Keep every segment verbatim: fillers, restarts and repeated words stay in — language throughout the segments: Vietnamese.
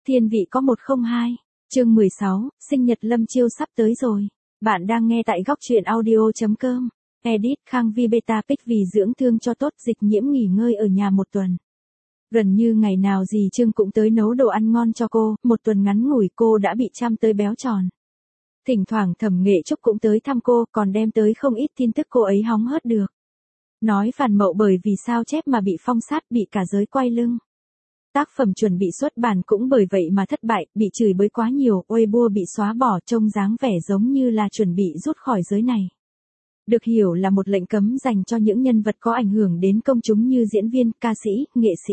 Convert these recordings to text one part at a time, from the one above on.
Thiên vị có một không hai, chương mười sáu, sinh nhật Lâm Chiêu sắp tới rồi. Bạn đang nghe tại góc truyện audio.com. Edit Khang Vi Beta Pic vì dưỡng thương cho tốt, Dịch Nhiễm nghỉ ngơi ở nhà một tuần. Gần như ngày nào dì Trương cũng tới nấu đồ ăn ngon cho cô, một tuần ngắn ngủi cô đã bị chăm tới béo tròn. Thỉnh thoảng Thẩm Nghệ Trúc cũng tới thăm cô, còn đem tới không ít tin tức cô ấy hóng hớt được. Nói Phàn Mậu bởi vì sao chép mà bị phong sát, bị cả giới quay lưng. Tác phẩm chuẩn bị xuất bản cũng bởi vậy mà thất bại, bị chửi bới quá nhiều, Weibo bị xóa bỏ, trông dáng vẻ giống như là chuẩn bị rút khỏi giới này. Được hiểu là một lệnh cấm dành cho những nhân vật có ảnh hưởng đến công chúng như diễn viên, ca sĩ, nghệ sĩ.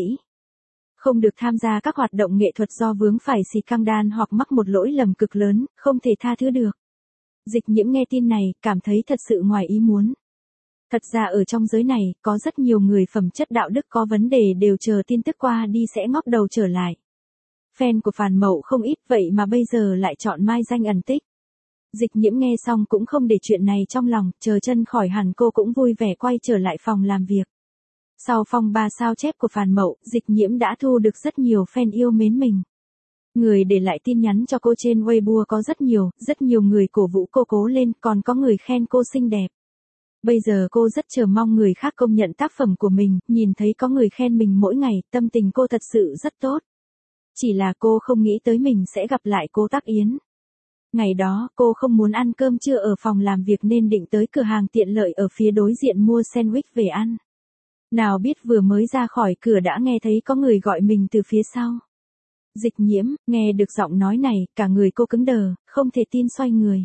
Không được tham gia các hoạt động nghệ thuật do vướng phải scandal hoặc mắc một lỗi lầm cực lớn, không thể tha thứ được. Dịch Nhiễm nghe tin này, cảm thấy thật sự ngoài ý muốn. Thật ra ở trong giới này, có rất nhiều người phẩm chất đạo đức có vấn đề đều chờ tin tức qua đi sẽ ngóc đầu trở lại. Fan của Phàn Mậu không ít vậy mà bây giờ lại chọn mai danh ẩn tích. Dịch Nhiễm nghe xong cũng không để chuyện này trong lòng, chờ chân khỏi hẳn cô cũng vui vẻ quay trở lại phòng làm việc. Sau phong ba sao chép của Phàn Mậu, Dịch Nhiễm đã thu được rất nhiều fan yêu mến mình. Người để lại tin nhắn cho cô trên Weibo có rất nhiều, rất nhiều người cổ vũ cô cố lên, còn có người khen cô xinh đẹp. Bây giờ cô rất chờ mong người khác công nhận tác phẩm của mình, nhìn thấy có người khen mình mỗi ngày, tâm tình cô thật sự rất tốt. Chỉ là cô không nghĩ tới mình sẽ gặp lại cô Tắc Yến. Ngày đó, cô không muốn ăn cơm trưa ở phòng làm việc nên định tới cửa hàng tiện lợi ở phía đối diện mua sandwich về ăn. Nào biết vừa mới ra khỏi cửa đã nghe thấy có người gọi mình từ phía sau. Dịch Nhiễm, nghe được giọng nói này, cả người cô cứng đờ, không thể tin xoay người.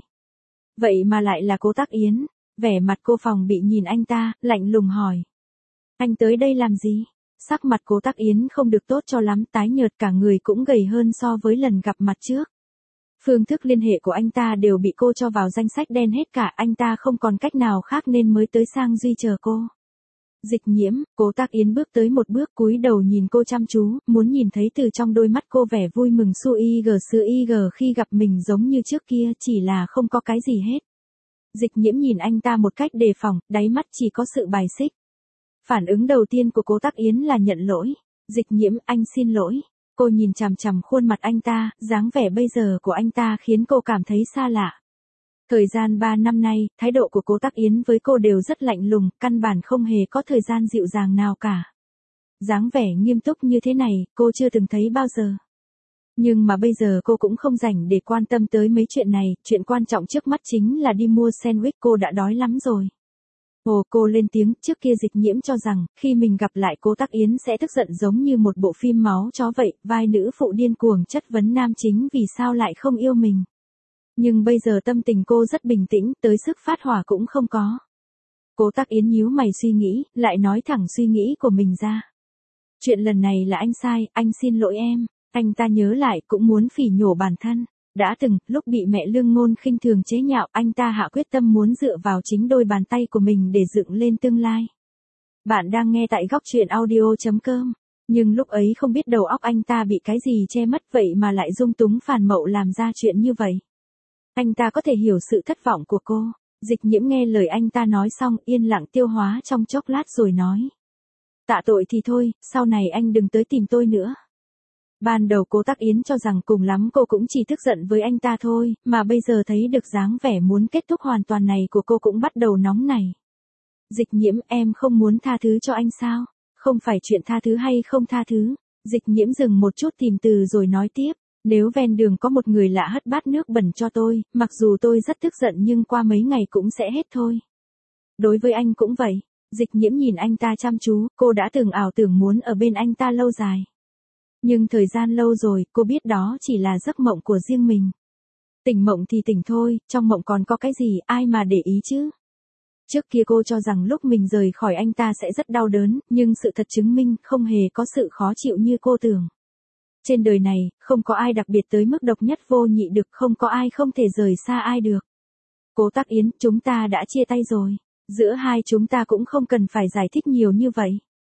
Vậy mà lại là cô Tắc Yến. Vẻ mặt cô phòng bị nhìn anh ta, lạnh lùng hỏi. Anh tới đây làm gì? Sắc mặt cô Tắc Yến không được tốt cho lắm, tái nhợt, cả người cũng gầy hơn so với lần gặp mặt trước. Phương thức liên hệ của anh ta đều bị cô cho vào danh sách đen hết cả, anh ta không còn cách nào khác nên mới tới sang Duy chờ cô. Dịch Nhiễm, cô Tắc Yến bước tới một bước, cúi đầu nhìn cô chăm chú, muốn nhìn thấy từ trong đôi mắt cô vẻ vui mừng su y gờ sư y gờ khi gặp mình giống như trước kia, chỉ là không có cái gì hết. Dịch Nhiễm nhìn anh ta một cách đề phòng, đáy mắt chỉ có sự bài xích. Phản ứng đầu tiên của cô Tắc Yến là nhận lỗi. Dịch Nhiễm, anh xin lỗi. Cô nhìn chằm chằm khuôn mặt anh ta, dáng vẻ bây giờ của anh ta khiến cô cảm thấy xa lạ. Thời gian ba năm nay, thái độ của cô Tắc Yến với cô đều rất lạnh lùng, căn bản không hề có thời gian dịu dàng nào cả. Dáng vẻ nghiêm túc như thế này, cô chưa từng thấy bao giờ. Nhưng mà bây giờ cô cũng không rảnh để quan tâm tới mấy chuyện này, chuyện quan trọng trước mắt chính là đi mua sandwich, cô đã đói lắm rồi. Ồ, cô lên tiếng, trước kia Dịch Nhiễm cho rằng, khi mình gặp lại cô Tắc Yến sẽ tức giận giống như một bộ phim máu chó vậy, vai nữ phụ điên cuồng chất vấn nam chính vì sao lại không yêu mình. Nhưng bây giờ tâm tình cô rất bình tĩnh, tới sức phát hỏa cũng không có. Cô Tắc Yến nhíu mày suy nghĩ, lại nói thẳng suy nghĩ của mình ra. Chuyện lần này là anh sai, anh xin lỗi em. Anh ta nhớ lại cũng muốn phỉ nhổ bản thân. Đã từng, lúc bị mẹ Lương Ngôn khinh thường chế nhạo, anh ta hạ quyết tâm muốn dựa vào chính đôi bàn tay của mình để dựng lên tương lai. Bạn đang nghe tại góc truyện audio.com. Nhưng lúc ấy không biết đầu óc anh ta bị cái gì che mất vậy mà lại dung túng Phàn Mậu làm ra chuyện như vậy. Anh ta có thể hiểu sự thất vọng của cô. Dịch Nhiễm nghe lời anh ta nói xong, yên lặng tiêu hóa trong chốc lát rồi nói. Tạ tội thì thôi, sau này anh đừng tới tìm tôi nữa. Ban đầu cô Tắc Yến cho rằng cùng lắm cô cũng chỉ tức giận với anh ta thôi, mà bây giờ thấy được dáng vẻ muốn kết thúc hoàn toàn này của cô cũng bắt đầu nóng nảy. Dịch Nhiễm, em không muốn tha thứ cho anh sao? Không phải chuyện tha thứ hay không tha thứ. Dịch Nhiễm dừng một chút tìm từ rồi nói tiếp. Nếu ven đường có một người lạ hất bát nước bẩn cho tôi, mặc dù tôi rất tức giận nhưng qua mấy ngày cũng sẽ hết thôi. Đối với anh cũng vậy. Dịch Nhiễm nhìn anh ta chăm chú, cô đã từng ảo tưởng muốn ở bên anh ta lâu dài. Nhưng thời gian lâu rồi, cô biết đó chỉ là giấc mộng của riêng mình. Tỉnh mộng thì tỉnh thôi, trong mộng còn có cái gì, ai mà để ý chứ. Trước kia cô cho rằng lúc mình rời khỏi anh ta sẽ rất đau đớn, nhưng sự thật chứng minh không hề có sự khó chịu như cô tưởng. Trên đời này, không có ai đặc biệt tới mức độc nhất vô nhị được, không có ai không thể rời xa ai được. Cô Tắc Yến, chúng ta đã chia tay rồi. Giữa hai chúng ta cũng không cần phải giải thích nhiều như vậy.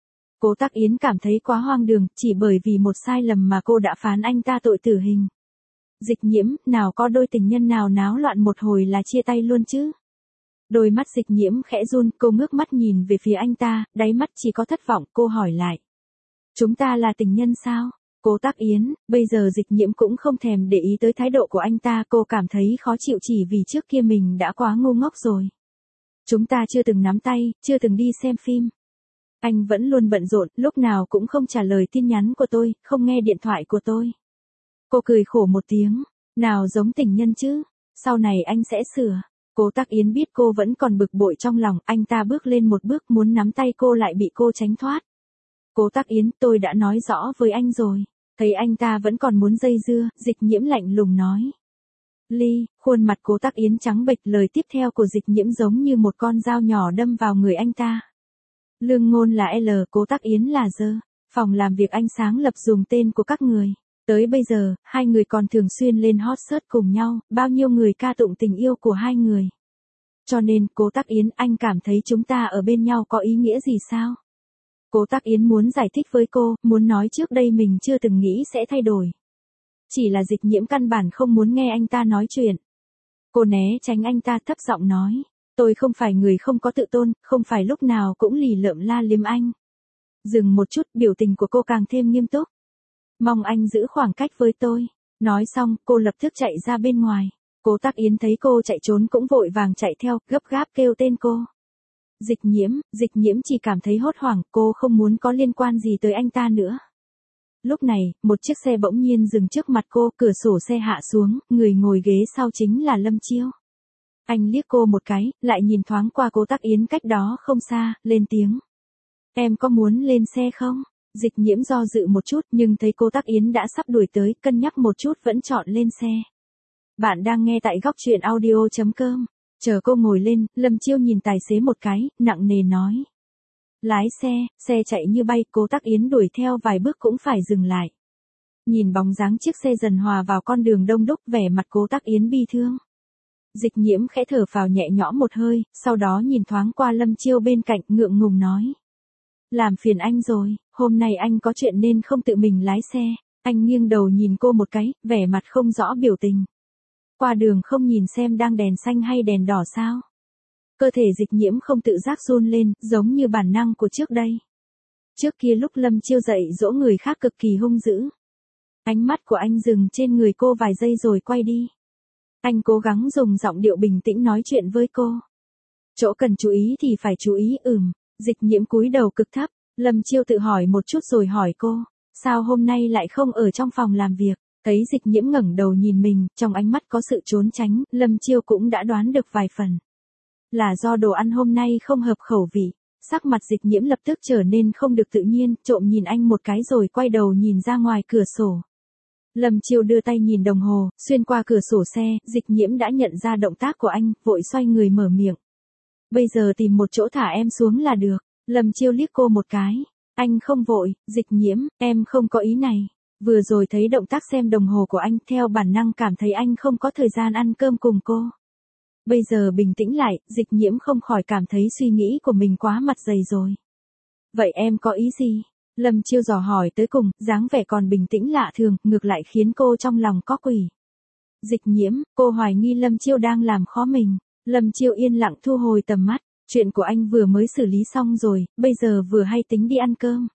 Cô Tắc Yến cảm thấy quá hoang đường, chỉ bởi vì một sai lầm mà cô đã phán anh ta tội tử hình. Dịch Nhiễm, nào có đôi tình nhân nào náo loạn một hồi là chia tay luôn chứ. Đôi mắt Dịch Nhiễm khẽ run, cô ngước mắt nhìn về phía anh ta, đáy mắt chỉ có thất vọng, cô hỏi lại. Chúng ta là tình nhân sao? Cố Tắc Yến, bây giờ Dịch Nhiễm cũng không thèm để ý tới thái độ của anh ta, cô cảm thấy khó chịu chỉ vì trước kia mình đã quá ngu ngốc rồi. Chúng ta chưa từng nắm tay, chưa từng đi xem phim. Anh vẫn luôn bận rộn, lúc nào cũng không trả lời tin nhắn của tôi, không nghe điện thoại của tôi. Cô cười khổ một tiếng, nào giống tình nhân chứ, sau này anh sẽ sửa. Cố Tắc Yến biết cô vẫn còn bực bội trong lòng, anh ta bước lên một bước muốn nắm tay cô lại bị cô tránh thoát. Cố Tắc Yến, tôi đã nói rõ với anh rồi. Thấy anh ta vẫn còn muốn dây dưa, Dịch Nhiễm lạnh lùng nói. Ly, khuôn mặt Cố Tắc Yến trắng bệch, lời tiếp theo của Dịch Nhiễm giống như một con dao nhỏ đâm vào người anh ta. Lương Ngôn là L, Cố Tắc Yến là G. Phòng làm việc anh sáng lập dùng tên của các người. Tới bây giờ, hai người còn thường xuyên lên hot search cùng nhau, bao nhiêu người ca tụng tình yêu của hai người. Cho nên, Cố Tắc Yến, anh cảm thấy chúng ta ở bên nhau có ý nghĩa gì sao? Cố Tắc Yến muốn giải thích với cô, muốn nói trước đây mình chưa từng nghĩ sẽ thay đổi. Chỉ là Dịch Nhiễm căn bản không muốn nghe anh ta nói chuyện. Cô né tránh anh ta, thấp giọng nói. Tôi không phải người không có tự tôn, không phải lúc nào cũng lì lợm la liếm anh. Dừng một chút, biểu tình của cô càng thêm nghiêm túc. Mong anh giữ khoảng cách với tôi. Nói xong, cô lập tức chạy ra bên ngoài. Cố Tắc Yến thấy cô chạy trốn cũng vội vàng chạy theo, gấp gáp kêu tên cô. Dịch Nhiễm, Dịch Nhiễm chỉ cảm thấy hốt hoảng, cô không muốn có liên quan gì tới anh ta nữa. Lúc này, một chiếc xe bỗng nhiên dừng trước mặt cô, cửa sổ xe hạ xuống, người ngồi ghế sau chính là Lâm Chiêu. Anh liếc cô một cái, lại nhìn thoáng qua Cố Tắc Yến cách đó không xa, lên tiếng. Em có muốn lên xe không? Dịch Nhiễm do dự một chút nhưng thấy Cố Tắc Yến đã sắp đuổi tới, cân nhắc một chút vẫn chọn lên xe. Bạn đang nghe tại góc truyện audio chấm com. Chờ cô ngồi lên, Lâm Chiêu nhìn tài xế một cái, nặng nề nói. Lái xe, xe chạy như bay, Cố Tắc Yến đuổi theo vài bước cũng phải dừng lại. Nhìn bóng dáng chiếc xe dần hòa vào con đường đông đúc, vẻ mặt Cố Tắc Yến bi thương. Dịch Nhiễm khẽ thở phào nhẹ nhõm một hơi, sau đó nhìn thoáng qua Lâm Chiêu bên cạnh, ngượng ngùng nói. Làm phiền anh rồi, hôm nay anh có chuyện nên không tự mình lái xe. Anh nghiêng đầu nhìn cô một cái, vẻ mặt không rõ biểu tình. Qua đường không nhìn xem đang đèn xanh hay đèn đỏ sao? Cơ thể Dịch Nhiễm không tự giác run lên, giống như bản năng của trước đây. Trước kia lúc Lâm Chiêu dạy dỗ người khác cực kỳ hung dữ. Ánh mắt của anh dừng trên người cô vài giây rồi quay đi. Anh cố gắng dùng giọng điệu bình tĩnh nói chuyện với cô. Chỗ cần chú ý thì phải chú ý, ừm. Dịch Nhiễm cúi đầu cực thấp, Lâm Chiêu tự hỏi một chút rồi hỏi cô, sao hôm nay lại không ở trong phòng làm việc? Thấy Dịch Nhiễm ngẩng đầu nhìn mình, trong ánh mắt có sự trốn tránh, Lâm Chiêu cũng đã đoán được vài phần. Là do đồ ăn hôm nay không hợp khẩu vị. Sắc mặt Dịch Nhiễm lập tức trở nên không được tự nhiên, trộm nhìn anh một cái rồi quay đầu nhìn ra ngoài cửa sổ. Lâm Chiêu đưa tay nhìn đồng hồ, xuyên qua cửa sổ xe, Dịch Nhiễm đã nhận ra động tác của anh, vội xoay người mở miệng. Bây giờ tìm một chỗ thả em xuống là được. Lâm Chiêu liếc cô một cái. Anh không vội, Dịch Nhiễm, em không có ý này. Vừa rồi thấy động tác xem đồng hồ của anh, theo bản năng cảm thấy anh không có thời gian ăn cơm cùng cô. Bây giờ bình tĩnh lại, Dịch Nhiễm không khỏi cảm thấy suy nghĩ của mình quá mặt dày rồi. Vậy em có ý gì? Lâm Chiêu dò hỏi tới cùng, dáng vẻ còn bình tĩnh lạ thường, ngược lại khiến cô trong lòng có quỷ. Dịch Nhiễm, cô hoài nghi Lâm Chiêu đang làm khó mình. Lâm Chiêu yên lặng thu hồi tầm mắt, chuyện của anh vừa mới xử lý xong rồi, bây giờ vừa hay tính đi ăn cơm.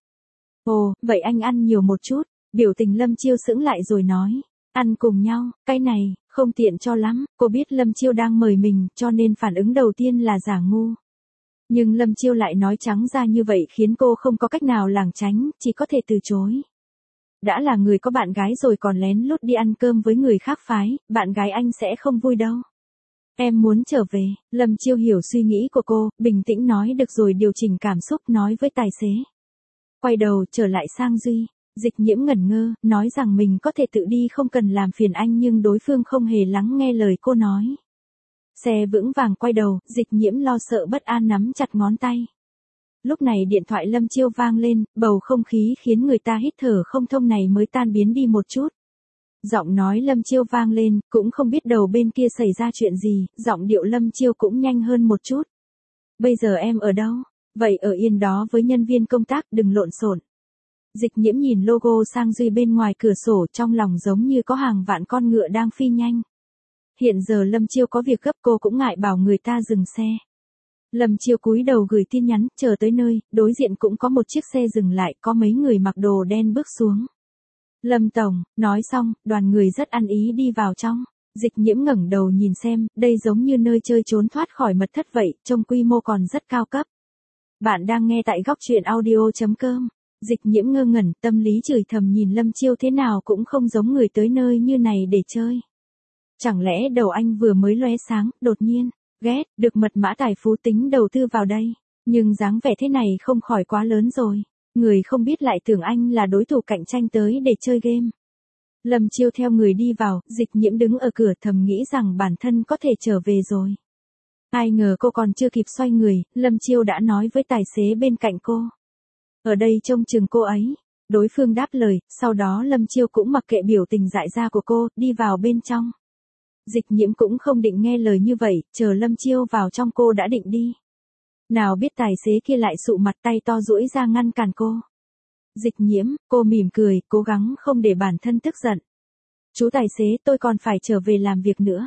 Ồ, vậy anh ăn nhiều một chút, biểu tình Lâm Chiêu sững lại rồi nói, ăn cùng nhau, cái này, không tiện cho lắm, cô biết Lâm Chiêu đang mời mình, cho nên phản ứng đầu tiên là giả ngu. Nhưng Lâm Chiêu lại nói trắng ra như vậy khiến cô không có cách nào lảng tránh, chỉ có thể từ chối. Đã là người có bạn gái rồi còn lén lút đi ăn cơm với người khác phái, bạn gái anh sẽ không vui đâu. Em muốn trở về, Lâm Chiêu hiểu suy nghĩ của cô, bình tĩnh nói được rồi điều chỉnh cảm xúc nói với tài xế. Quay đầu trở lại sang Duy, Dịch Nhiễm ngẩn ngơ, nói rằng mình có thể tự đi không cần làm phiền anh nhưng đối phương không hề lắng nghe lời cô nói. Xe vững vàng quay đầu, Dịch Nhiễm lo sợ bất an nắm chặt ngón tay. Lúc này điện thoại Lâm Chiêu vang lên, bầu không khí khiến người ta hít thở không thông này mới tan biến đi một chút. Giọng nói Lâm Chiêu vang lên, cũng không biết đầu bên kia xảy ra chuyện gì, giọng điệu Lâm Chiêu cũng nhanh hơn một chút. Bây giờ em ở đâu? Vậy ở yên đó với nhân viên công tác, đừng lộn xộn. Dịch Nhiễm nhìn logo Sang Duy bên ngoài cửa sổ, trong lòng giống như có hàng vạn con ngựa đang phi nhanh. Hiện giờ Lâm Chiêu có việc gấp, cô cũng ngại bảo người ta dừng xe. Lâm Chiêu cúi đầu gửi tin nhắn, chờ tới nơi, đối diện cũng có một chiếc xe dừng lại, có mấy người mặc đồ đen bước xuống. Lâm Tổng, nói xong, đoàn người rất ăn ý đi vào trong. Dịch Nhiễm ngẩng đầu nhìn xem, đây giống như nơi chơi trốn thoát khỏi mật thất vậy, trông quy mô còn rất cao cấp. Bạn đang nghe tại góc truyện audio.com. Dịch Nhiễm ngơ ngẩn, tâm lý chửi thầm nhìn Lâm Chiêu thế nào cũng không giống người tới nơi như này để chơi. Chẳng lẽ đầu anh vừa mới lóe sáng, đột nhiên, ghét, được mật mã tài phú tính đầu tư vào đây. Nhưng dáng vẻ thế này không khỏi quá lớn rồi. Người không biết lại tưởng anh là đối thủ cạnh tranh tới để chơi game. Lâm Chiêu theo người đi vào, Dịch Nhiễm đứng ở cửa thầm nghĩ rằng bản thân có thể trở về rồi. Ai ngờ cô còn chưa kịp xoay người, Lâm Chiêu đã nói với tài xế bên cạnh cô. Ở đây trông chừng cô ấy. Đối phương đáp lời, sau đó Lâm Chiêu cũng mặc kệ biểu tình dại ra của cô, đi vào bên trong. Dịch Nhiễm cũng không định nghe lời như vậy, chờ Lâm Chiêu vào trong cô đã định đi. Nào biết tài xế kia lại sụ mặt tay to duỗi ra ngăn cản cô. Dịch Nhiễm, cô mỉm cười, cố gắng không để bản thân tức giận. Chú tài xế, tôi còn phải trở về làm việc nữa.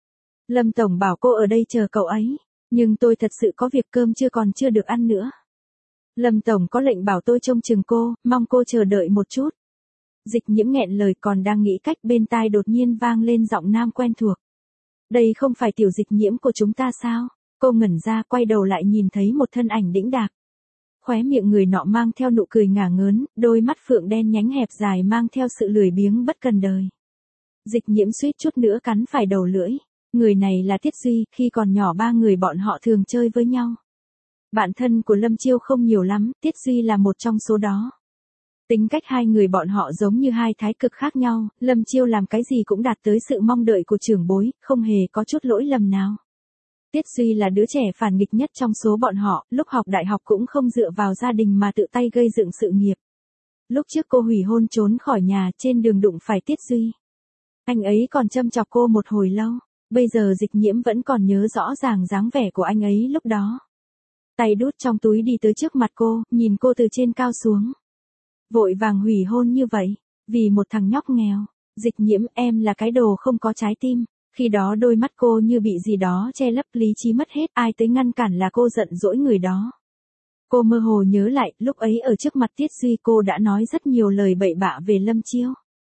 Lâm Tổng bảo cô ở đây chờ cậu ấy, nhưng tôi thật sự có việc cơm chưa còn chưa được ăn nữa. Lâm Tổng có lệnh bảo tôi trông chừng cô, mong cô chờ đợi một chút. Dịch Nhiễm nghẹn lời còn đang nghĩ cách bên tai đột nhiên vang lên giọng nam quen thuộc. Đây không phải tiểu Dịch Nhiễm của chúng ta sao? Cô ngẩn ra quay đầu lại nhìn thấy một thân ảnh đĩnh đạc. Khóe miệng người nọ mang theo nụ cười ngả ngớn, đôi mắt phượng đen nhánh hẹp dài mang theo sự lười biếng bất cần đời. Dịch Nhiễm suýt chút nữa cắn phải đầu lưỡi. Người này là Tiết Duy, khi còn nhỏ ba người bọn họ thường chơi với nhau. Bạn thân của Lâm Chiêu không nhiều lắm, Tiết Duy là một trong số đó. Tính cách hai người bọn họ giống như hai thái cực khác nhau, Lâm Chiêu làm cái gì cũng đạt tới sự mong đợi của trưởng bối, không hề có chút lỗi lầm nào. Tiết Duy là đứa trẻ phản nghịch nhất trong số bọn họ, lúc học đại học cũng không dựa vào gia đình mà tự tay gây dựng sự nghiệp. Lúc trước cô hủy hôn trốn khỏi nhà, trên đường đụng phải Tiết Duy. Anh ấy còn châm chọc cô một hồi lâu, bây giờ Dịch Nhiễm vẫn còn nhớ rõ ràng dáng vẻ của anh ấy lúc đó. Tay đút trong túi đi tới trước mặt cô, nhìn cô từ trên cao xuống. Vội vàng hủy hôn như vậy, vì một thằng nhóc nghèo. Dịch Nhiễm, em là cái đồ không có trái tim. Khi đó đôi mắt cô như bị gì đó che lấp, lý trí mất hết, ai tới ngăn cản là cô giận dỗi người đó. Cô mơ hồ nhớ lại, lúc ấy ở trước mặt Tiết Duy cô đã nói rất nhiều lời bậy bạ về Lâm Chiêu.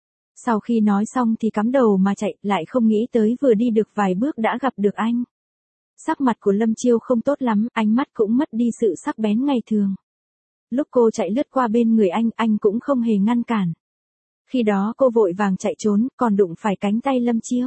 Sau khi nói xong thì cắm đầu mà chạy, lại không nghĩ tới vừa đi được vài bước đã gặp được anh. Sắc mặt của Lâm Chiêu không tốt lắm, ánh mắt cũng mất đi sự sắc bén ngày thường. Lúc cô chạy lướt qua bên người anh, anh cũng không hề ngăn cản. Khi đó cô vội vàng chạy trốn, còn đụng phải cánh tay Lâm Chiêu.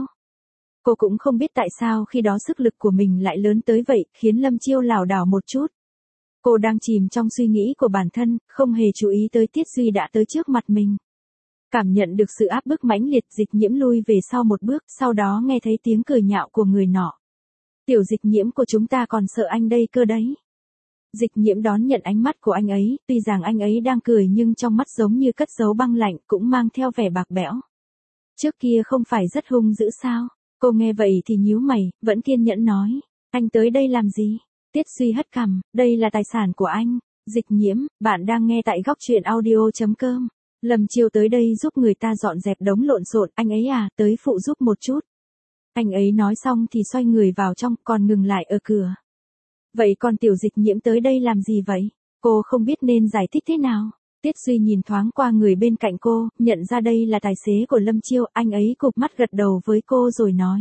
Cô cũng không biết tại sao khi đó sức lực của mình lại lớn tới vậy, khiến Lâm Chiêu lảo đảo một chút. Cô đang chìm trong suy nghĩ của bản thân, không hề chú ý tới Tiết Duy đã tới trước mặt mình. Cảm nhận được sự áp bức mãnh liệt, Dịch Nhiễm lui về sau một bước, sau đó nghe thấy tiếng cười nhạo của người nọ. Tiểu Dịch Nhiễm của chúng ta còn sợ anh đây cơ đấy. Dịch Nhiễm đón nhận ánh mắt của anh ấy, tuy rằng anh ấy đang cười nhưng trong mắt giống như cất giấu băng lạnh, cũng mang theo vẻ bạc bẽo. Trước kia không phải rất hung dữ sao? Cô nghe vậy thì nhíu mày, vẫn kiên nhẫn nói. Anh tới đây làm gì? Tiết Duy hất cằm, đây là tài sản của anh. Dịch Nhiễm, bạn đang nghe tại góc truyện audio.com. Lâm Chiêu tới đây giúp người ta dọn dẹp đống lộn xộn, anh ấy à, tới phụ giúp một chút. Anh ấy nói xong thì xoay người vào trong, còn ngừng lại ở cửa. Vậy còn tiểu Dịch Nhiễm tới đây làm gì vậy? Cô không biết nên giải thích thế nào. Tiết Duy nhìn thoáng qua người bên cạnh cô, nhận ra đây là tài xế của Lâm Chiêu, anh ấy cụp mắt gật đầu với cô rồi nói.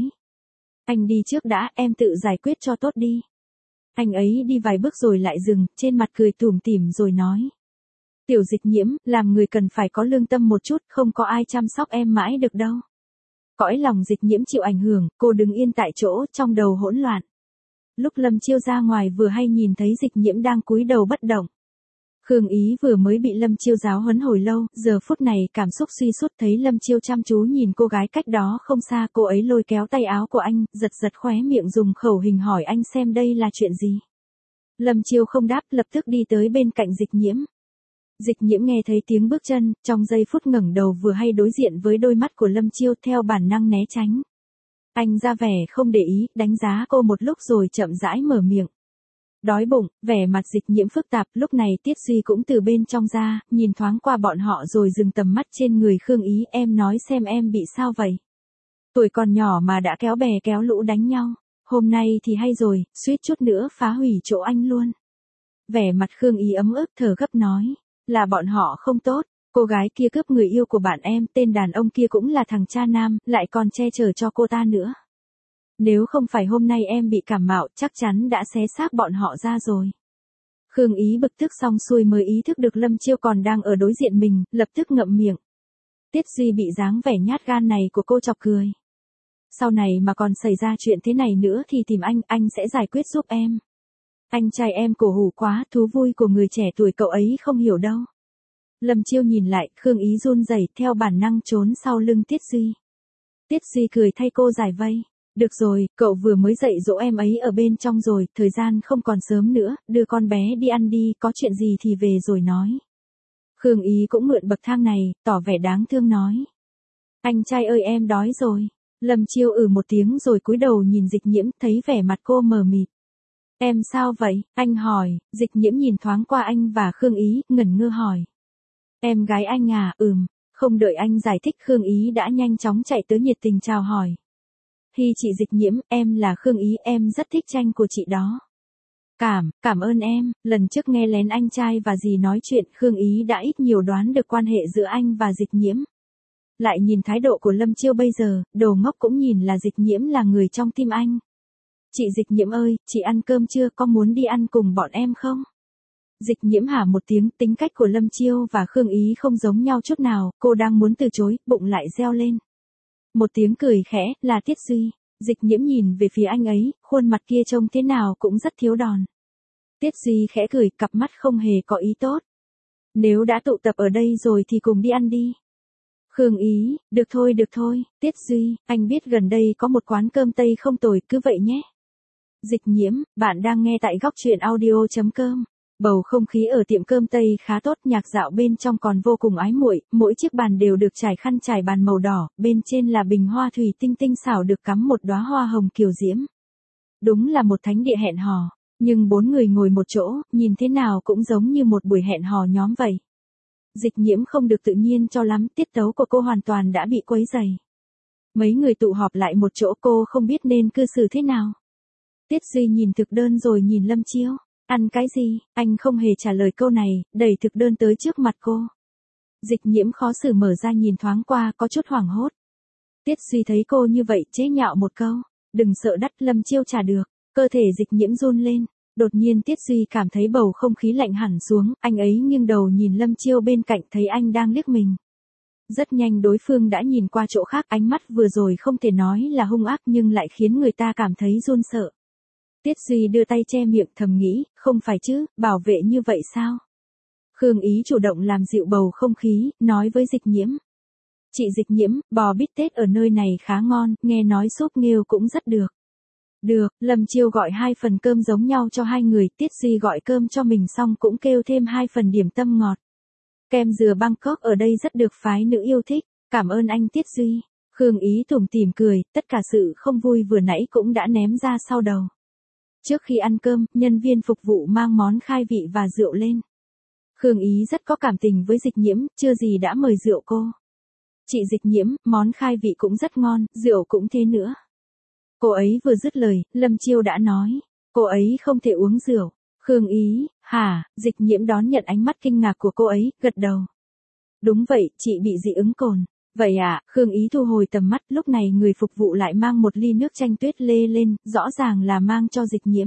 Anh đi trước đã, em tự giải quyết cho tốt đi. Anh ấy đi vài bước rồi lại dừng, trên mặt cười tủm tỉm rồi nói. Tiểu Dịch Nhiễm, làm người cần phải có lương tâm một chút, không có ai chăm sóc em mãi được đâu. Cõi lòng Dịch Nhiễm chịu ảnh hưởng, cô đứng yên tại chỗ, trong đầu hỗn loạn. Lúc Lâm Chiêu ra ngoài vừa hay nhìn thấy Dịch Nhiễm đang cúi đầu bất động. Khương Ý vừa mới bị Lâm Chiêu giáo huấn hồi lâu, giờ phút này cảm xúc suy sút thấy Lâm Chiêu chăm chú nhìn cô gái cách đó không xa, cô ấy lôi kéo tay áo của anh, giật giật khóe miệng dùng khẩu hình hỏi anh xem đây là chuyện gì. Lâm Chiêu không đáp, lập tức đi tới bên cạnh Dịch Nhiễm. Dịch Nhiễm nghe thấy tiếng bước chân, trong giây phút ngẩng đầu vừa hay đối diện với đôi mắt của Lâm Chiêu, theo bản năng né tránh. Anh ra vẻ không để ý, đánh giá cô một lúc rồi chậm rãi mở miệng. Đói bụng, vẻ mặt Dịch Nhiễm phức tạp, lúc này Tiết Duy cũng từ bên trong ra, nhìn thoáng qua bọn họ rồi dừng tầm mắt trên người Khương Ý, em nói xem em bị sao vậy? Tuổi còn nhỏ mà đã kéo bè kéo lũ đánh nhau, hôm nay thì hay rồi, suýt chút nữa phá hủy chỗ anh luôn. Vẻ mặt Khương Ý ấm ức thở gấp nói, là bọn họ không tốt, Cô gái kia cướp người yêu của bạn em, tên đàn ông kia cũng là thằng cha nam, lại còn che chở cho cô ta nữa. Nếu không phải hôm nay em bị cảm mạo, chắc chắn đã xé xác bọn họ ra rồi. Khương Ý bực tức xong xuôi mới ý thức được Lâm Chiêu còn đang ở đối diện mình, lập tức ngậm miệng. Tiết Duy bị dáng vẻ nhát gan này của cô chọc cười. Sau này mà còn xảy ra chuyện thế này nữa thì tìm anh, anh sẽ giải quyết giúp em. Anh trai em cổ hủ quá, thú vui của người trẻ tuổi cậu ấy không hiểu đâu. Lâm Chiêu nhìn lại, Khương Ý run rẩy theo bản năng trốn sau lưng Tiết Duy. Tiết Duy cười thay cô giải vây. Được rồi, cậu vừa mới dạy dỗ em ấy ở bên trong rồi, thời gian không còn sớm nữa, đưa con bé đi ăn đi, có chuyện gì thì về rồi nói. Khương Ý cũng mượn bậc thang này, tỏ vẻ đáng thương nói. Anh trai ơi em đói rồi. Lâm Chiêu ừ một tiếng rồi cúi đầu nhìn Dịch Nhiễm, thấy vẻ mặt cô mờ mịt. Em sao vậy? Anh hỏi. Dịch Nhiễm nhìn thoáng qua anh và Khương Ý, ngẩn ngơ hỏi. Em gái anh à? Ừm. Không đợi anh giải thích, Khương Ý đã nhanh chóng chạy tới nhiệt tình chào hỏi. Hi chị Dịch Nhiễm, em là Khương Ý, em rất thích tranh của chị đó. Cảm, cảm ơn em. Lần trước nghe lén anh trai và dì nói chuyện, Khương Ý đã ít nhiều đoán được quan hệ giữa anh và Dịch Nhiễm. Lại nhìn thái độ của Lâm Chiêu bây giờ, đồ ngốc cũng nhìn là Dịch Nhiễm là người trong tim anh. Chị Dịch Nhiễm ơi, chị ăn cơm chưa, có muốn đi ăn cùng bọn em không? Dịch Nhiễm hả một tiếng, tính cách của Lâm Chiêu và Khương Ý không giống nhau chút nào, cô đang muốn từ chối, bụng lại reo lên. Một tiếng cười khẽ, là Tiết Duy. Dịch Nhiễm nhìn về phía anh ấy, khuôn mặt kia trông thế nào cũng rất thiếu đòn. Tiết Duy khẽ cười, cặp mắt không hề có ý tốt. Nếu đã tụ tập ở đây rồi thì cùng đi ăn đi. Khương Ý, được thôi được thôi. Tiết Duy, anh biết gần đây có một quán cơm Tây không tồi, cứ vậy nhé. Dịch Nhiễm, bạn đang nghe tại góc truyện audio chấm com. Bầu không khí ở tiệm cơm Tây khá tốt, nhạc dạo bên trong còn vô cùng ái muội, mỗi chiếc bàn đều được trải khăn trải bàn màu đỏ, bên trên là bình hoa thủy tinh tinh xảo được cắm một đóa hoa hồng kiều diễm. Đúng là một thánh địa hẹn hò, nhưng bốn người ngồi một chỗ, nhìn thế nào cũng giống như một buổi hẹn hò nhóm vậy. Dịch Nhiễm không được tự nhiên cho lắm, tiết tấu của cô hoàn toàn đã bị quấy rầy. Mấy người tụ họp lại một chỗ, cô không biết nên cư xử thế nào. Tiết Duy nhìn thực đơn rồi nhìn Lâm Chiêu. Ăn cái gì? Anh không hề trả lời câu này, đẩy thực đơn tới trước mặt cô. Dịch Nhiễm khó xử mở ra nhìn thoáng qua, có chút hoảng hốt. Tiết Duy thấy cô như vậy, chế nhạo một câu. Đừng sợ đắt, Lâm Chiêu trả được. Cơ thể Dịch Nhiễm run lên. Đột nhiên Tiết Duy cảm thấy bầu không khí lạnh hẳn xuống, anh ấy nghiêng đầu nhìn Lâm Chiêu bên cạnh, thấy anh đang liếc mình. Rất nhanh đối phương đã nhìn qua chỗ khác, ánh mắt vừa rồi không thể nói là hung ác nhưng lại khiến người ta cảm thấy run sợ. Tiết Duy đưa tay che miệng thầm nghĩ, không phải chứ, bảo vệ như vậy sao? Khương Ý chủ động làm dịu bầu không khí, nói với Dịch Nhiễm. Chị Dịch Nhiễm, bò bít tết ở nơi này khá ngon, nghe nói súp nghêu cũng rất được. Được, Lâm Chiêu gọi hai phần cơm giống nhau cho hai người, Tiết Duy gọi cơm cho mình xong cũng kêu thêm hai phần điểm tâm ngọt. Kem dừa Bangkok ở đây rất được phái nữ yêu thích, cảm ơn anh Tiết Duy. Khương Ý tủm tỉm cười, tất cả sự không vui vừa nãy cũng đã ném ra sau đầu. Trước khi ăn cơm, nhân viên phục vụ mang món khai vị và rượu lên. Khương Ý rất có cảm tình với Dịch Nhiễm, chưa gì đã mời rượu cô. Chị Dịch Nhiễm, món khai vị cũng rất ngon, rượu cũng thế nữa. Cô ấy vừa dứt lời, Lâm Chiêu đã nói, cô ấy không thể uống rượu. Khương Ý, hả? Dịch Nhiễm đón nhận ánh mắt kinh ngạc của cô ấy, gật đầu. Đúng vậy, chị bị dị ứng cồn. Vậy à? Khương Ý thu hồi tầm mắt, lúc này người phục vụ lại mang một ly nước chanh tuyết lê lên, rõ ràng là mang cho Dịch Nhiễm.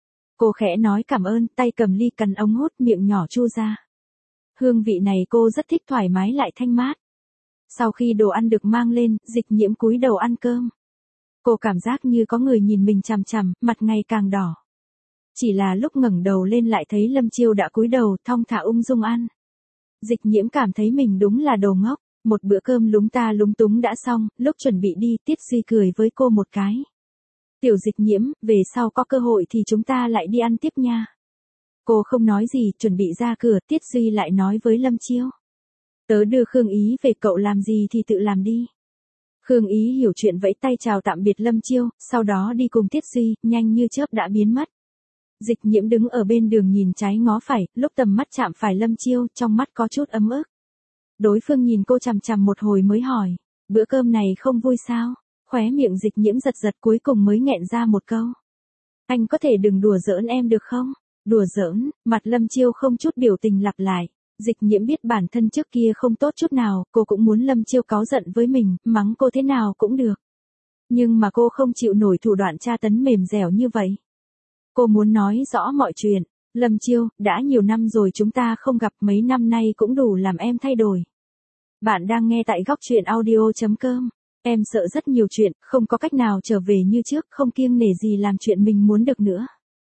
Cô khẽ nói cảm ơn, tay cầm ly cắn ống hút, miệng nhỏ chu ra. Hương vị này cô rất thích, thoải mái lại thanh mát. Sau khi đồ ăn được mang lên, Dịch Nhiễm cúi đầu ăn cơm. Cô cảm giác như có người nhìn mình chằm chằm, mặt ngày càng đỏ. Chỉ là lúc ngẩng đầu lên lại thấy Lâm Chiêu đã cúi đầu, thong thả ung dung ăn. Dịch Nhiễm cảm thấy mình đúng là đồ ngốc. Một bữa cơm lúng ta lúng túng đã xong, lúc chuẩn bị đi, Tiết Duy cười với cô một cái. Tiểu Dịch Nhiễm, về sau có cơ hội thì chúng ta lại đi ăn tiếp nha. Cô không nói gì, chuẩn bị ra cửa, Tiết Duy lại nói với Lâm Chiêu. Tớ đưa Khương Ý về, cậu làm gì thì tự làm đi. Khương Ý hiểu chuyện vẫy tay chào tạm biệt Lâm Chiêu, sau đó đi cùng Tiết Duy, nhanh như chớp đã biến mất. Dịch Nhiễm đứng ở bên đường nhìn trái ngó phải, lúc tầm mắt chạm phải Lâm Chiêu, trong mắt có chút ấm ức. Đối phương nhìn cô chằm chằm một hồi mới hỏi, bữa cơm này không vui sao? Khóe miệng Dịch Nhiễm giật giật cuối cùng mới nghẹn ra một câu. Anh có thể đừng đùa giỡn em được không? Đùa giỡn, mặt Lâm Chiêu không chút biểu tình lặp lại. Dịch Nhiễm biết bản thân trước kia không tốt chút nào, cô cũng muốn Lâm Chiêu cáu giận với mình, mắng cô thế nào cũng được. Nhưng mà cô không chịu nổi thủ đoạn tra tấn mềm dẻo như vậy. Cô muốn nói rõ mọi chuyện. Lâm Chiêu, đã nhiều năm rồi chúng ta không gặp, mấy năm nay cũng đủ làm em thay đổi. Bạn đang nghe tại góc truyện audio.com. Em sợ rất nhiều chuyện, không có cách nào trở về như trước, không kiêng nể gì làm chuyện mình muốn được nữa.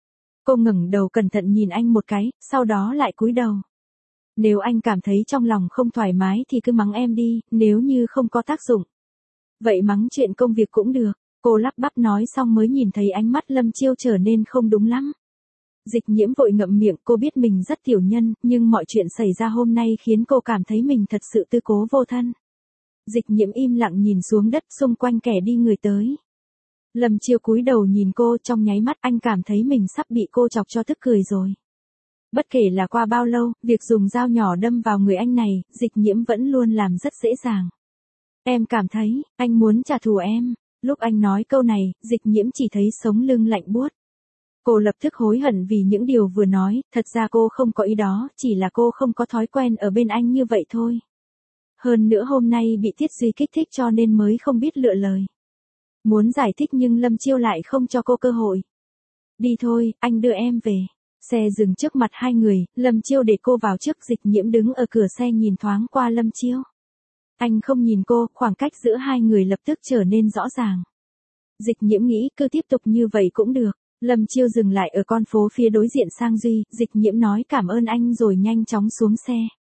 Cô ngẩng đầu cẩn thận nhìn anh một cái, sau đó lại cúi đầu. Nếu anh cảm thấy trong lòng không thoải mái thì cứ mắng em đi, nếu như không có tác dụng. Vậy mắng chuyện công việc cũng được. Cô lắp bắp nói xong mới nhìn thấy ánh mắt Lâm Chiêu trở nên không đúng lắm. Dịch Nhiễm vội ngậm miệng, cô biết mình rất tiểu nhân, nhưng mọi chuyện xảy ra hôm nay khiến cô cảm thấy mình thật sự tư cố vô thân. Dịch Nhiễm im lặng nhìn xuống đất, xung quanh kẻ đi người tới. Lâm Chiêu cúi đầu nhìn cô, trong nháy mắt anh cảm thấy mình sắp bị cô chọc cho tức cười rồi. Bất kể là qua bao lâu, việc dùng dao nhỏ đâm vào người anh này, Dịch Nhiễm vẫn luôn làm rất dễ dàng. Em cảm thấy, anh muốn trả thù em. Lúc anh nói câu này, Dịch Nhiễm chỉ thấy sống lưng lạnh buốt. Cô lập tức hối hận vì những điều vừa nói, thật ra cô không có ý đó, chỉ là cô không có thói quen ở bên anh như vậy thôi. Hơn nữa hôm nay bị Tiết Duy kích thích cho nên mới không biết lựa lời. Muốn giải thích nhưng Lâm Chiêu lại không cho cô cơ hội. Đi thôi, anh đưa em về. Xe dừng trước mặt hai người, Lâm Chiêu để cô vào trước, Dịch Nhiễm đứng ở cửa xe nhìn thoáng qua Lâm Chiêu. Anh không nhìn cô, khoảng cách giữa hai người lập tức trở nên rõ ràng. Dịch Nhiễm nghĩ cứ tiếp tục như vậy cũng được. Lâm Chiêu dừng lại ở con phố phía đối diện sang Duy, Dịch Nhiễm nói cảm ơn anh rồi nhanh chóng xuống xe.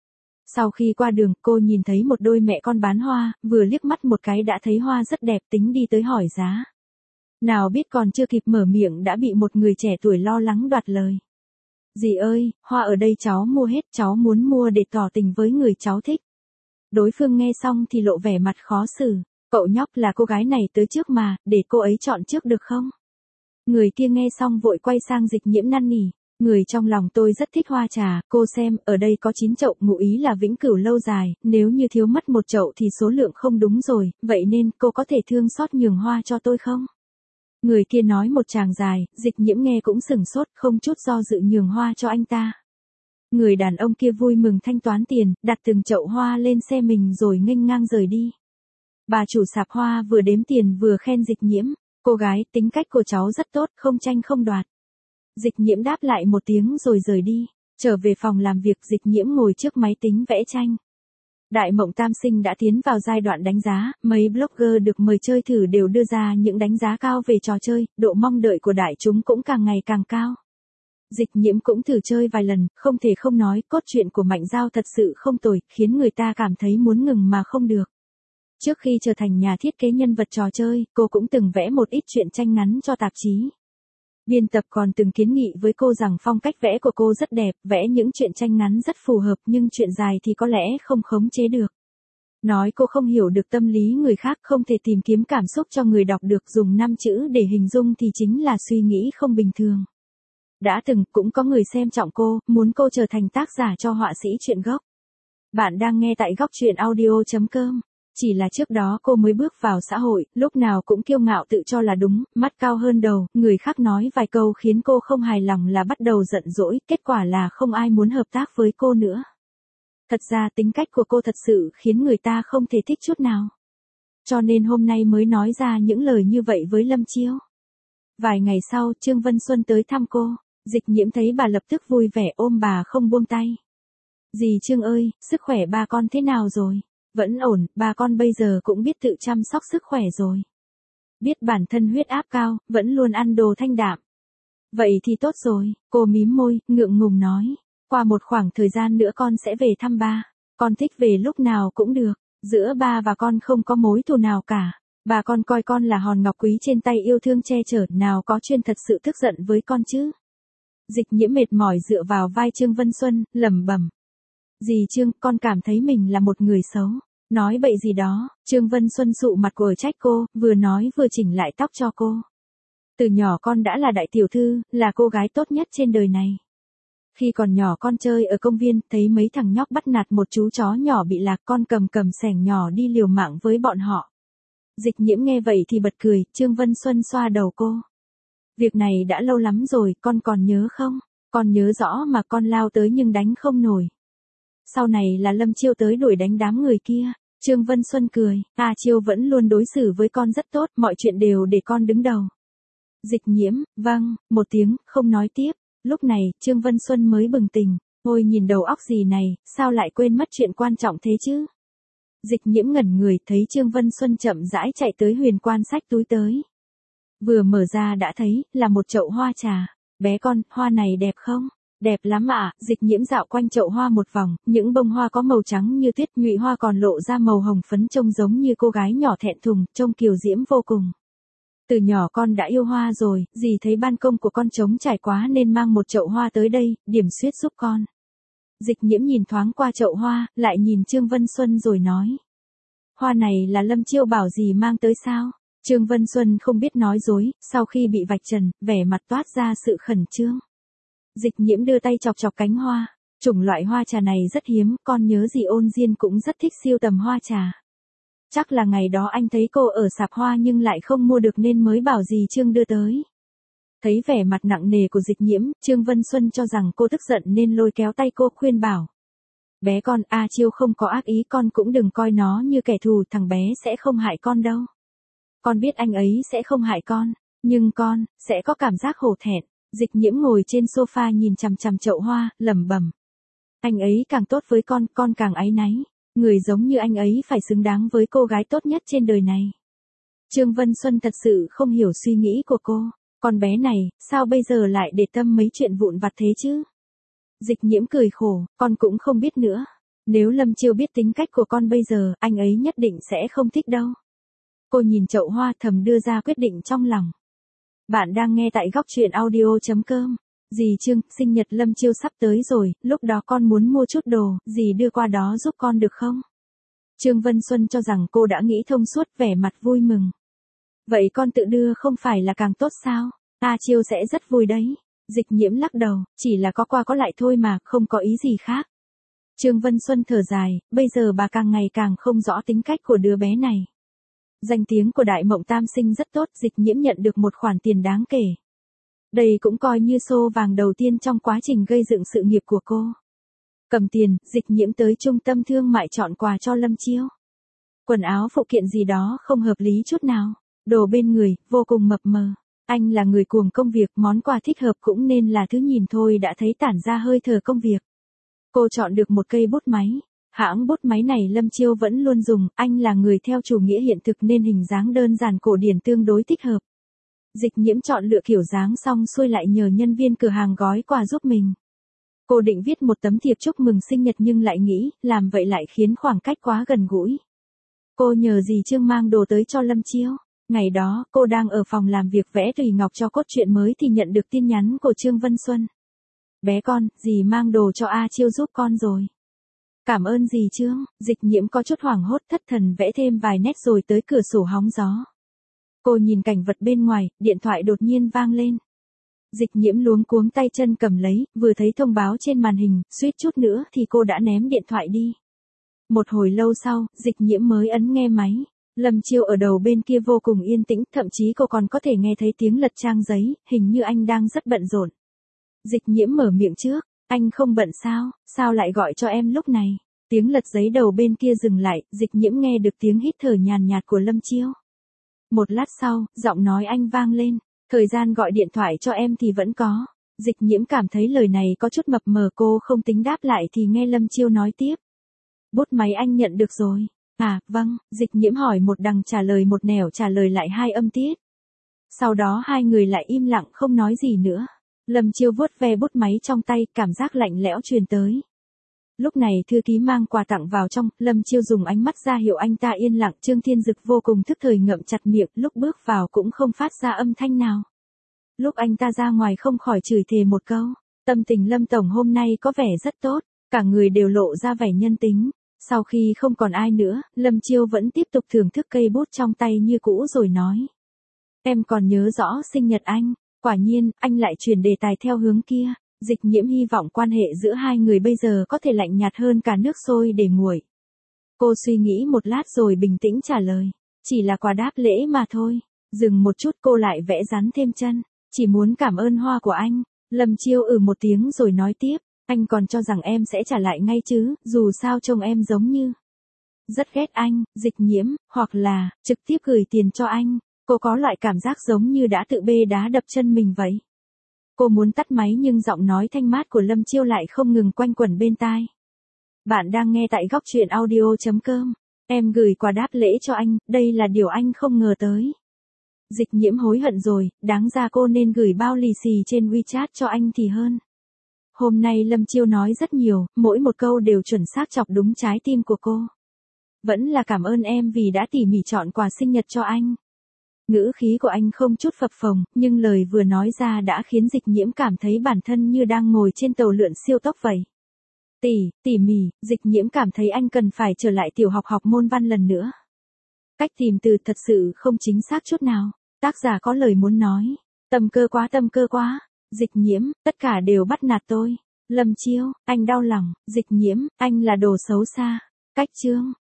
Sau khi qua đường, cô nhìn thấy một đôi mẹ con bán hoa, vừa liếc mắt một cái đã thấy hoa rất đẹp, tính đi tới hỏi giá. Nào biết còn chưa kịp mở miệng đã bị một người trẻ tuổi lo lắng đoạt lời. Dì ơi, hoa ở đây cháu mua hết, cháu muốn mua để tỏ tình với người cháu thích. Đối phương nghe xong thì lộ vẻ mặt khó xử. Cậu nhóc, là cô gái này tới trước mà, để cô ấy chọn trước được không? Người kia nghe xong vội quay sang Dịch Nhiễm năn nỉ. Người trong lòng tôi rất thích hoa trà, cô xem, ở đây có chín chậu, ngụ ý là vĩnh cửu lâu dài, nếu như thiếu mất một chậu thì số lượng không đúng rồi, vậy nên cô có thể thương xót nhường hoa cho tôi không? Người kia nói một tràng dài, Dịch Nhiễm nghe cũng sửng sốt, không chút do dự nhường hoa cho anh ta. Người đàn ông kia vui mừng thanh toán tiền, đặt từng chậu hoa lên xe mình rồi nghênh ngang rời đi. Bà chủ sạp hoa vừa đếm tiền vừa khen Dịch Nhiễm. Cô gái, tính cách của cháu rất tốt, không tranh không đoạt. Dịch Nhiễm đáp lại một tiếng rồi rời đi. Trở về phòng làm việc, Dịch Nhiễm ngồi trước máy tính vẽ tranh. Đại Mộng Tam Sinh đã tiến vào giai đoạn đánh giá, mấy blogger được mời chơi thử đều đưa ra những đánh giá cao về trò chơi, độ mong đợi của đại chúng cũng càng ngày càng cao. Dịch Nhiễm cũng thử chơi vài lần, không thể không nói, cốt truyện của Mạnh Giao thật sự không tồi, khiến người ta cảm thấy muốn ngừng mà không được. Trước khi trở thành nhà thiết kế nhân vật trò chơi, cô cũng từng vẽ một ít truyện tranh ngắn cho tạp chí. Biên tập còn từng kiến nghị với cô rằng phong cách vẽ của cô rất đẹp, vẽ những truyện tranh ngắn rất phù hợp nhưng truyện dài thì có lẽ không khống chế được. Nói cô không hiểu được tâm lý người khác, không thể tìm kiếm cảm xúc cho người đọc được, dùng năm chữ để hình dung thì chính là suy nghĩ không bình thường. Đã từng cũng có người xem trọng cô, muốn cô trở thành tác giả cho họa sĩ truyện gốc. Bạn đang nghe tại góc truyện audio.com. Chỉ là trước đó cô mới bước vào xã hội, lúc nào cũng kiêu ngạo tự cho là đúng, mắt cao hơn đầu, người khác nói vài câu khiến cô không hài lòng là bắt đầu giận dỗi, kết quả là không ai muốn hợp tác với cô nữa. Thật ra tính cách của cô thật sự khiến người ta không thể thích chút nào. Cho nên hôm nay mới nói ra những lời như vậy với Lâm Chiêu. Vài ngày sau, Trương Vân Xuân tới thăm cô, Dịch Nhiễm thấy bà lập tức vui vẻ ôm bà không buông tay. Dì Trương ơi, sức khỏe ba con thế nào rồi? Vẫn ổn, ba con bây giờ cũng biết tự chăm sóc sức khỏe rồi. Biết bản thân huyết áp cao, vẫn luôn ăn đồ thanh đạm. Vậy thì tốt rồi, cô mím môi, ngượng ngùng nói. Qua một khoảng thời gian nữa con sẽ về thăm ba. Con thích về lúc nào cũng được. Giữa ba và con không có mối thù nào cả. Bà con coi con là hòn ngọc quý trên tay yêu thương che chở, nào có chuyên thật sự tức giận với con chứ. Dịch Nhiễm mệt mỏi dựa vào vai Trương Vân Xuân, lẩm bẩm. Dì Trương, con cảm thấy mình là một người xấu. Nói bậy gì đó, Trương Vân Xuân sụ mặt của trách cô, vừa nói vừa chỉnh lại tóc cho cô. Từ nhỏ con đã là đại tiểu thư, là cô gái tốt nhất trên đời này. Khi còn nhỏ con chơi ở công viên, thấy mấy thằng nhóc bắt nạt một chú chó nhỏ bị lạc, con cầm cầm xẻng nhỏ đi liều mạng với bọn họ. Dịch Nhiễm nghe vậy thì bật cười, Trương Vân Xuân xoa đầu cô. Việc này đã lâu lắm rồi, con còn nhớ không? Con nhớ rõ mà, con lao tới nhưng đánh không nổi. Sau này là Lâm Chiêu tới đuổi đánh đám người kia. Trương Vân Xuân cười, A Chiêu vẫn luôn đối xử với con rất tốt, mọi chuyện đều để con đứng đầu. Dịch Nhiễm, vâng, một tiếng, không nói tiếp. Lúc này, Trương Vân Xuân mới bừng tỉnh. Ôi nhìn đầu óc gì này, sao lại quên mất chuyện quan trọng thế chứ? Dịch Nhiễm ngẩn người, thấy Trương Vân Xuân chậm rãi chạy tới huyền quan xách túi tới. Vừa mở ra đã thấy, là một chậu hoa trà. Bé con, hoa này đẹp không? Đẹp lắm ạ. Dịch Nhiễm dạo quanh chậu hoa một vòng, những bông hoa có màu trắng như tuyết, nhụy hoa còn lộ ra màu hồng phấn trông giống như cô gái nhỏ thẹn thùng, trông kiều diễm vô cùng. Từ nhỏ con đã yêu hoa rồi, dì thấy ban công của con trống trải quá nên mang một chậu hoa tới đây, điểm xuyết giúp con. Dịch Nhiễm nhìn thoáng qua chậu hoa, lại nhìn Trương Vân Xuân rồi nói. Hoa này là Lâm Chiêu bảo dì mang tới sao? Trương Vân Xuân không biết nói dối, sau khi bị vạch trần, vẻ mặt toát ra sự khẩn trương. Dịch Nhiễm đưa tay chọc chọc cánh hoa, chủng loại hoa trà này rất hiếm, con nhớ dì Ôn Diên cũng rất thích siêu tầm hoa trà. Chắc là ngày đó anh thấy cô ở sạp hoa nhưng lại không mua được nên mới bảo dì Trương đưa tới. Thấy vẻ mặt nặng nề của Dịch Nhiễm, Trương Vân Xuân cho rằng cô tức giận nên lôi kéo tay cô khuyên bảo. Bé con, A Chiêu không có ác ý, con cũng đừng coi nó như kẻ thù, thằng bé sẽ không hại con đâu. Con biết anh ấy sẽ không hại con, nhưng con, sẽ có cảm giác hổ thẹn. Dịch Nhiễm ngồi trên sofa nhìn chằm chằm chậu hoa, lẩm bẩm. Anh ấy càng tốt với con, con càng áy náy. Người giống như anh ấy phải xứng đáng với cô gái tốt nhất trên đời này. Trương Vân Xuân thật sự không hiểu suy nghĩ của cô. Con bé này, sao bây giờ lại để tâm mấy chuyện vụn vặt thế chứ? Dịch Nhiễm cười khổ, con cũng không biết nữa. Nếu Lâm Chiêu biết tính cách của con bây giờ, anh ấy nhất định sẽ không thích đâu. Cô nhìn chậu hoa thầm đưa ra quyết định trong lòng. Bạn đang nghe tại góc truyện audio chấm com. Dì Trương, sinh nhật Lâm Chiêu sắp tới rồi, lúc đó con muốn mua chút đồ, dì đưa qua đó giúp con được không? Trương Vân Xuân cho rằng cô đã nghĩ thông suốt, vẻ mặt vui mừng. Vậy con tự đưa không phải là càng tốt sao? A Chiêu sẽ rất vui đấy. Dịch Nhiễm lắc đầu, chỉ là có qua có lại thôi mà, không có ý gì khác. Trương Vân Xuân thở dài, bây giờ bà càng ngày càng không rõ tính cách của đứa bé này. Danh tiếng của Đại Mộng Tam Sinh rất tốt, Dịch Nhiễm nhận được một khoản tiền đáng kể. Đây cũng coi như xô vàng đầu tiên trong quá trình gây dựng sự nghiệp của cô. Cầm tiền, Dịch Nhiễm tới trung tâm thương mại chọn quà cho Lâm Chiêu. Quần áo phụ kiện gì đó không hợp lý chút nào. Đồ bên người, vô cùng mập mờ. Anh là người cuồng công việc, món quà thích hợp cũng nên là thứ nhìn thôi đã thấy tản ra hơi thở công việc. Cô chọn được một cây bút máy. Hãng bút máy này Lâm Chiêu vẫn luôn dùng, anh là người theo chủ nghĩa hiện thực nên hình dáng đơn giản cổ điển tương đối thích hợp. Dịch Nhiễm chọn lựa kiểu dáng xong xuôi lại nhờ nhân viên cửa hàng gói quà giúp mình. Cô định viết một tấm thiệp chúc mừng sinh nhật nhưng lại nghĩ, làm vậy lại khiến khoảng cách quá gần gũi. Cô nhờ dì Trương mang đồ tới cho Lâm Chiêu. Ngày đó, cô đang ở phòng làm việc vẽ tùy ngọc cho cốt truyện mới thì nhận được tin nhắn của Trương Vân Xuân. Bé con, dì mang đồ cho A Chiêu giúp con rồi. Cảm ơn dì Trương. Dịch Nhiễm có chút hoảng hốt thất thần vẽ thêm vài nét rồi tới cửa sổ hóng gió. Cô nhìn cảnh vật bên ngoài, điện thoại đột nhiên vang lên. Dịch Nhiễm luống cuống tay chân cầm lấy, vừa thấy thông báo trên màn hình, suýt chút nữa thì cô đã ném điện thoại đi. Một hồi lâu sau, Dịch Nhiễm mới ấn nghe máy. Lâm Chiêu ở đầu bên kia vô cùng yên tĩnh, thậm chí cô còn có thể nghe thấy tiếng lật trang giấy, hình như anh đang rất bận rộn. Dịch Nhiễm mở miệng trước, anh không bận sao, sao lại gọi cho em lúc này? Tiếng lật giấy đầu bên kia dừng lại, Dịch Nhiễm nghe được tiếng hít thở nhàn nhạt của Lâm Chiêu. Một lát sau, giọng nói anh vang lên, thời gian gọi điện thoại cho em thì vẫn có. Dịch Nhiễm cảm thấy lời này có chút mập mờ, cô không tính đáp lại thì nghe Lâm Chiêu nói tiếp. Bút máy anh nhận được rồi. À, vâng, Dịch Nhiễm hỏi một đằng trả lời một nẻo, trả lời lại hai âm tiết. Sau đó hai người lại im lặng không nói gì nữa. Lâm Chiêu vuốt ve bút máy trong tay, cảm giác lạnh lẽo truyền tới. Lúc này thư ký mang quà tặng vào trong, Lâm Chiêu dùng ánh mắt ra hiệu anh ta yên lặng. Trương Thiên Dực vô cùng thức thời ngậm chặt miệng, lúc bước vào cũng không phát ra âm thanh nào. Lúc anh ta ra ngoài không khỏi chửi thề một câu. Tâm tình Lâm Tổng hôm nay có vẻ rất tốt, cả người đều lộ ra vẻ nhân tính. Sau khi không còn ai nữa, Lâm Chiêu vẫn tiếp tục thưởng thức cây bút trong tay như cũ rồi nói. Em còn nhớ rõ sinh nhật anh. Quả nhiên, anh lại chuyển đề tài theo hướng kia. Dịch Nhiễm hy vọng quan hệ giữa hai người bây giờ có thể lạnh nhạt hơn cả nước sôi để nguội. Cô suy nghĩ một lát rồi bình tĩnh trả lời. Chỉ là quà đáp lễ mà thôi. Dừng một chút cô lại vẽ rắn thêm chân. Chỉ muốn cảm ơn hoa của anh. Lâm Chiêu ừ một tiếng rồi nói tiếp. Anh còn cho rằng em sẽ trả lại ngay chứ, dù sao trông em giống như rất ghét anh, Dịch Nhiễm, hoặc là trực tiếp gửi tiền cho anh. Cô có loại cảm giác giống như đã tự bê đá đập chân mình vậy. Cô muốn tắt máy nhưng giọng nói thanh mát của Lâm Chiêu lại không ngừng quanh quẩn bên tai. Bạn đang nghe tại góc truyện audio chấm com. Em gửi quà đáp lễ cho anh, đây là điều anh không ngờ tới. Dịch Nhiễm hối hận rồi, đáng ra cô nên gửi bao lì xì trên WeChat cho anh thì hơn. Hôm nay Lâm Chiêu nói rất nhiều, mỗi một câu đều chuẩn xác chọc đúng trái tim của cô. Vẫn là cảm ơn em vì đã tỉ mỉ chọn quà sinh nhật cho anh. Ngữ khí của anh không chút phập phồng, nhưng lời vừa nói ra đã khiến Dịch Nhiễm cảm thấy bản thân như đang ngồi trên tàu lượn siêu tốc vậy. Tỉ, tỉ mỉ, Dịch Nhiễm cảm thấy anh cần phải trở lại tiểu học học môn văn lần nữa. Cách tìm từ thật sự không chính xác chút nào. Tác giả có lời muốn nói. Tâm cơ quá tâm cơ quá. Dịch Nhiễm, tất cả đều bắt nạt tôi. Lâm Chiêu, anh đau lòng. Dịch Nhiễm, anh là đồ xấu xa. Cách chương.